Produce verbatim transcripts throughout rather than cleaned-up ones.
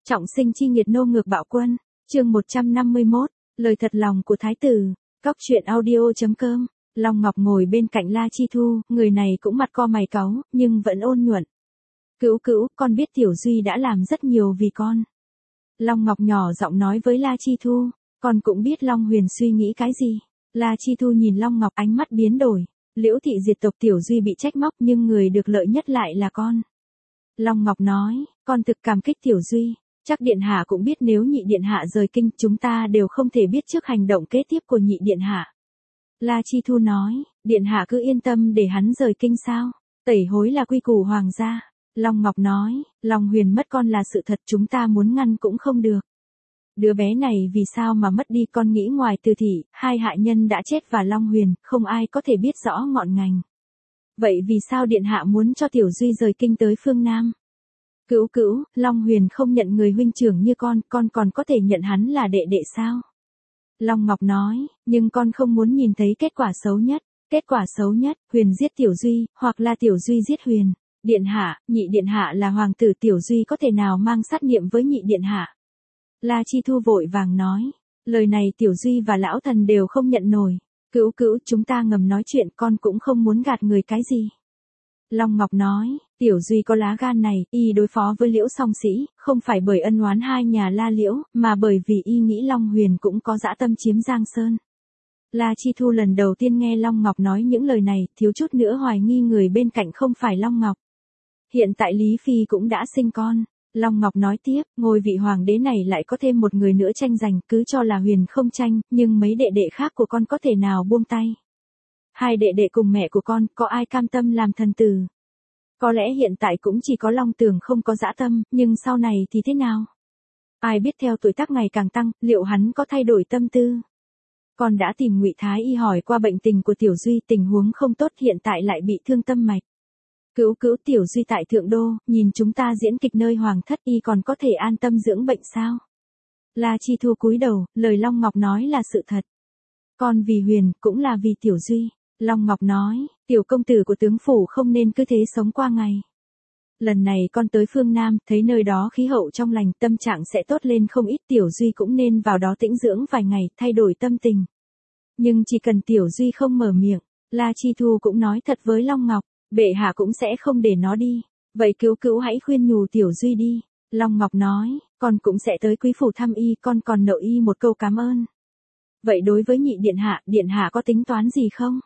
Trọng sinh chi nghiệt nô ngược bạo quân, chương một trăm năm mươi mốt, lời thật lòng của thái tử, cóc truyện audio.com, Long Ngọc ngồi bên cạnh La Chi Thu, người này cũng mặt co mày cáu, nhưng vẫn ôn nhuận. Cữu cữu, con biết Tiểu Duy đã làm rất nhiều vì con. Long Ngọc nhỏ giọng nói với La Chi Thu, con cũng biết Long Huyền suy nghĩ cái gì. La Chi Thu nhìn Long Ngọc ánh mắt biến đổi, Liễu thị diệt tộc Tiểu Duy bị trách móc nhưng người được lợi nhất lại là con. Long Ngọc nói, con thực cảm kích Tiểu Duy. Chắc Điện Hạ cũng biết nếu nhị Điện Hạ rời kinh chúng ta đều không thể biết trước hành động kế tiếp của nhị Điện Hạ. La Chi Thu nói, Điện Hạ cứ yên tâm để hắn rời kinh sao, tẩy hối là quy củ hoàng gia. Long Ngọc nói, Long Huyền mất con là sự thật chúng ta muốn ngăn cũng không được. Đứa bé này vì sao mà mất đi con nghĩ ngoài Từ Thị, hai hạ nhân đã chết và Long Huyền, không ai có thể biết rõ ngọn ngành. Vậy vì sao Điện Hạ muốn cho Tiểu Duy rời kinh tới phương Nam? Cữu cữu, Long Huyền không nhận người huynh trưởng như con, con còn có thể nhận hắn là đệ đệ sao? Long Ngọc nói, nhưng con không muốn nhìn thấy kết quả xấu nhất. Kết quả xấu nhất, Huyền giết Tiểu Duy, hoặc là Tiểu Duy giết Huyền. Điện Hạ, nhị Điện Hạ là hoàng tử Tiểu Duy có thể nào mang sát niệm với nhị Điện Hạ? La Chi Thu vội vàng nói, lời này Tiểu Duy và lão thần đều không nhận nổi. Cữu cữu, chúng ta ngầm nói chuyện, con cũng không muốn gạt người cái gì. Long Ngọc nói, Tiểu Duy có lá gan này, y đối phó với Liễu Song Sĩ, không phải bởi ân oán hai nhà La Liễu, mà bởi vì y nghĩ Long Huyền cũng có dã tâm chiếm Giang Sơn. La Chi Thu lần đầu tiên nghe Long Ngọc nói những lời này, thiếu chút nữa hoài nghi người bên cạnh không phải Long Ngọc. Hiện tại Lý Phi cũng đã sinh con. Long Ngọc nói tiếp, ngôi vị hoàng đế này lại có thêm một người nữa tranh giành, cứ cho là Huyền không tranh, nhưng mấy đệ đệ khác của con có thể nào buông tay. Hai đệ đệ cùng mẹ của con, có ai cam tâm làm thần tử? Có lẽ hiện tại cũng chỉ có Long Tường không có dã tâm, nhưng sau này thì thế nào? Ai biết theo tuổi tác ngày càng tăng, liệu hắn có thay đổi tâm tư? Con đã tìm Ngụy Thái y hỏi qua bệnh tình của Tiểu Duy, tình huống không tốt, hiện tại lại bị thương tâm mạch. Cữu cữu, Tiểu Duy tại Thượng Đô, nhìn chúng ta diễn kịch nơi hoàng thất, y còn có thể an tâm dưỡng bệnh sao? La Chi Thu cúi đầu, lời Long Ngọc nói là sự thật. Con vì Huyền, cũng là vì Tiểu Duy. Long Ngọc nói, tiểu công tử của tướng phủ không nên cứ thế sống qua ngày. Lần này con tới phương Nam, thấy nơi đó khí hậu trong lành, tâm trạng sẽ tốt lên không ít, Tiểu Duy cũng nên vào đó tĩnh dưỡng vài ngày, thay đổi tâm tình. Nhưng chỉ cần Tiểu Duy không mở miệng, La Chi Thu cũng nói thật với Long Ngọc, bệ hạ cũng sẽ không để nó đi. Vậy cứu cứu hãy khuyên nhủ Tiểu Duy đi. Long Ngọc nói, con cũng sẽ tới quý phủ thăm y, con còn nợ y một câu cảm ơn. Vậy đối với nhị Điện Hạ, Điện Hạ có tính toán gì không?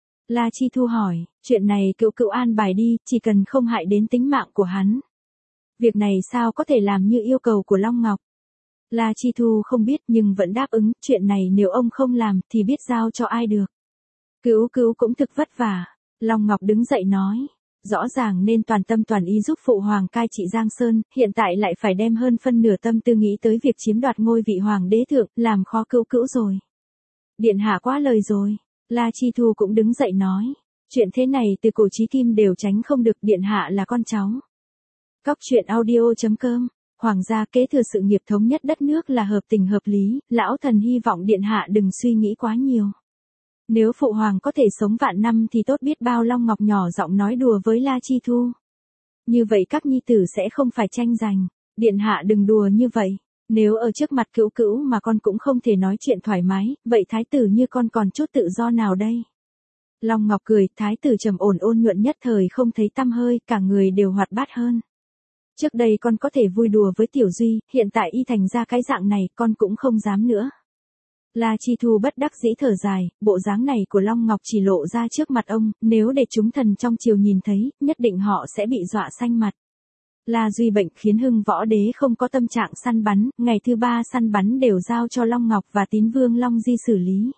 La Chi Thu hỏi, chuyện này cữu cữu an bài đi, chỉ cần không hại đến tính mạng của hắn. Việc này sao có thể làm như yêu cầu của Long Ngọc? La Chi Thu không biết nhưng vẫn đáp ứng, chuyện này nếu ông không làm thì biết giao cho ai được. Cữu cữu cũng thực vất vả. Long Ngọc đứng dậy nói, rõ ràng nên toàn tâm toàn ý giúp phụ hoàng cai trị Giang Sơn, hiện tại lại phải đem hơn phân nửa tâm tư nghĩ tới việc chiếm đoạt ngôi vị hoàng đế thượng, làm khó cữu cữu rồi. Điện Hạ quá lời rồi. La Chi Thu cũng đứng dậy nói, chuyện thế này từ cổ chí kim đều tránh không được, Điện Hạ là con cháu. Cóc truyện audio.com, hoàng gia kế thừa sự nghiệp thống nhất đất nước là hợp tình hợp lý, lão thần hy vọng Điện Hạ đừng suy nghĩ quá nhiều. Nếu phụ hoàng có thể sống vạn năm thì tốt biết bao. Long Ngọc nhỏ giọng nói đùa với La Chi Thu. Như vậy các nhi tử sẽ không phải tranh giành, Điện Hạ đừng đùa như vậy. Nếu ở trước mặt cữu cữu mà con cũng không thể nói chuyện thoải mái, vậy thái tử như con còn chút tự do nào đây? Long Ngọc cười, thái tử trầm ổn ôn nhuận nhất thời không thấy tăm hơi, cả người đều hoạt bát hơn. Trước đây con có thể vui đùa với Tiểu Duy, hiện tại y thành ra cái dạng này, con cũng không dám nữa. La Chi Thu bất đắc dĩ thở dài, bộ dáng này của Long Ngọc chỉ lộ ra trước mặt ông, nếu để chúng thần trong triều nhìn thấy, nhất định họ sẽ bị dọa xanh mặt. La Duy bệnh khiến Hưng Võ Đế không có tâm trạng săn bắn, ngày thứ ba săn bắn đều giao cho Long Ngọc và Tín Vương Long Di xử lý.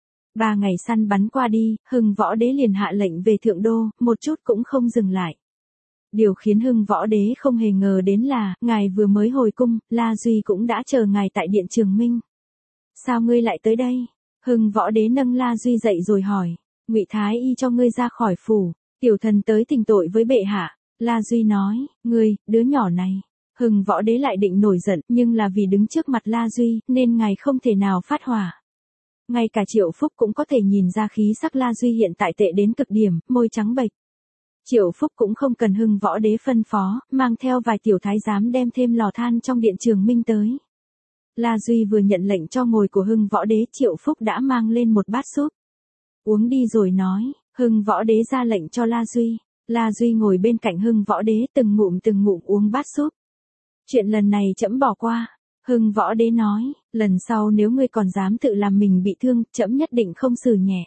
Ba ngày săn bắn qua đi, Hưng Võ Đế liền hạ lệnh về Thượng Đô, một chút cũng không dừng lại. Điều khiến Hưng Võ Đế không hề ngờ đến là, ngài vừa mới hồi cung, La Duy cũng đã chờ ngài tại Điện Trường Minh. Sao ngươi lại tới đây? Hưng Võ Đế nâng La Duy dậy rồi hỏi, Ngụy Thái y cho ngươi ra khỏi phủ, tiểu thần tới thỉnh tội với bệ hạ. La Duy nói, ngươi, đứa nhỏ này. Hưng Võ Đế lại định nổi giận, nhưng là vì đứng trước mặt La Duy, nên ngài không thể nào phát hỏa. Ngay cả Triệu Phúc cũng có thể nhìn ra khí sắc La Duy hiện tại tệ đến cực điểm, môi trắng bệch. Triệu Phúc cũng không cần Hưng Võ Đế phân phó, mang theo vài tiểu thái giám đem thêm lò than trong điện Trường Minh tới. La Duy vừa nhận lệnh cho ngồi của Hưng Võ Đế, Triệu Phúc đã mang lên một bát súp. Uống đi rồi nói, Hưng Võ Đế ra lệnh cho La Duy. La Duy ngồi bên cạnh Hưng Võ Đế từng ngụm từng ngụm uống bát súp. Chuyện lần này trẫm bỏ qua. Hưng Võ Đế nói, lần sau nếu ngươi còn dám tự làm mình bị thương, trẫm nhất định không xử nhẹ.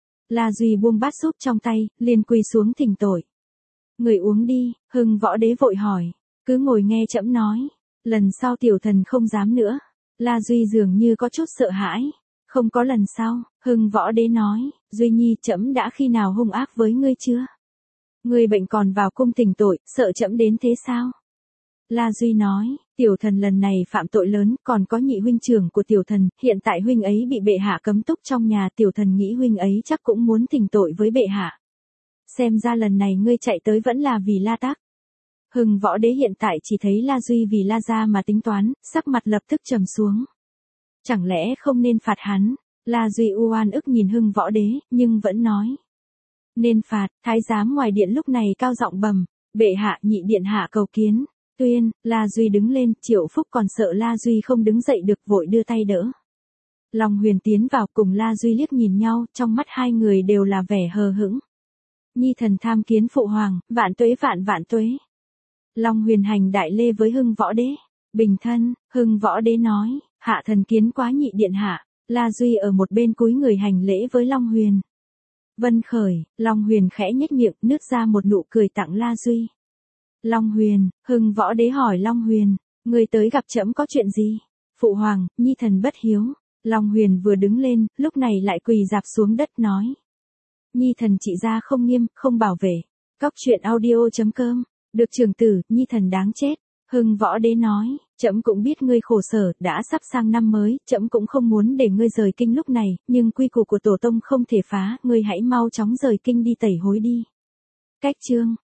La Duy buông bát súp trong tay, liền quỳ xuống thỉnh tội. Người uống đi, Hưng Võ Đế vội hỏi, cứ ngồi nghe trẫm nói, lần sau tiểu thần không dám nữa. La Duy dường như có chút sợ hãi, không có lần sau. Hưng Võ Đế nói, Duy Nhi, trẫm đã khi nào hung ác với ngươi chưa? Ngươi bệnh còn vào cung thỉnh tội, sợ trẫm đến thế sao? La Duy nói, tiểu thần lần này phạm tội lớn, còn có nhị huynh trưởng của tiểu thần, hiện tại huynh ấy bị bệ hạ cấm túc trong nhà, tiểu thần nghĩ huynh ấy chắc cũng muốn thỉnh tội với bệ hạ. Xem ra lần này ngươi chạy tới vẫn là vì La Tắc. Hưng Võ Đế hiện tại chỉ thấy La Duy vì La gia mà tính toán, sắc mặt lập tức trầm xuống. Chẳng lẽ không nên phạt hắn? La Duy u oan ức nhìn Hưng Võ Đế, nhưng vẫn nói. Nên phạt. Thái giám ngoài điện lúc này cao giọng bẩm, bệ hạ, nhị điện hạ cầu kiến. Tuyên. La Duy đứng lên, Triệu Phúc còn sợ La Duy không đứng dậy được, vội đưa tay đỡ. Long Huyền tiến vào cùng La Duy liếc nhìn nhau, trong mắt hai người đều là vẻ hờ hững. Nhi thần tham kiến phụ hoàng, vạn tuế vạn vạn tuế. Long Huyền hành đại lê với Hưng Võ Đế. Bình thân. Hưng Võ Đế nói, hạ thần kiến quá nhị điện hạ. La Duy ở một bên cúi người hành lễ với Long Huyền. Vân khởi. Long Huyền khẽ nhếch miệng, nứt ra một nụ cười tặng La Duy. Long Huyền. Hưng Võ Đế hỏi Long Huyền, người tới gặp trẫm có chuyện gì? Phụ hoàng, nhi thần bất hiếu. Long Huyền vừa đứng lên, lúc này lại quỳ rạp xuống đất nói. Nhi thần trị gia không nghiêm, không bảo vệ. Cóc truyện audio chấm com. Được trường tử, nhi thần đáng chết. Hưng Võ Đế nói, trẫm cũng biết ngươi khổ sở, đã sắp sang năm mới, trẫm cũng không muốn để ngươi rời kinh lúc này, nhưng quy củ của tổ tông không thể phá, ngươi hãy mau chóng rời kinh đi tẩy hối đi. Cách chương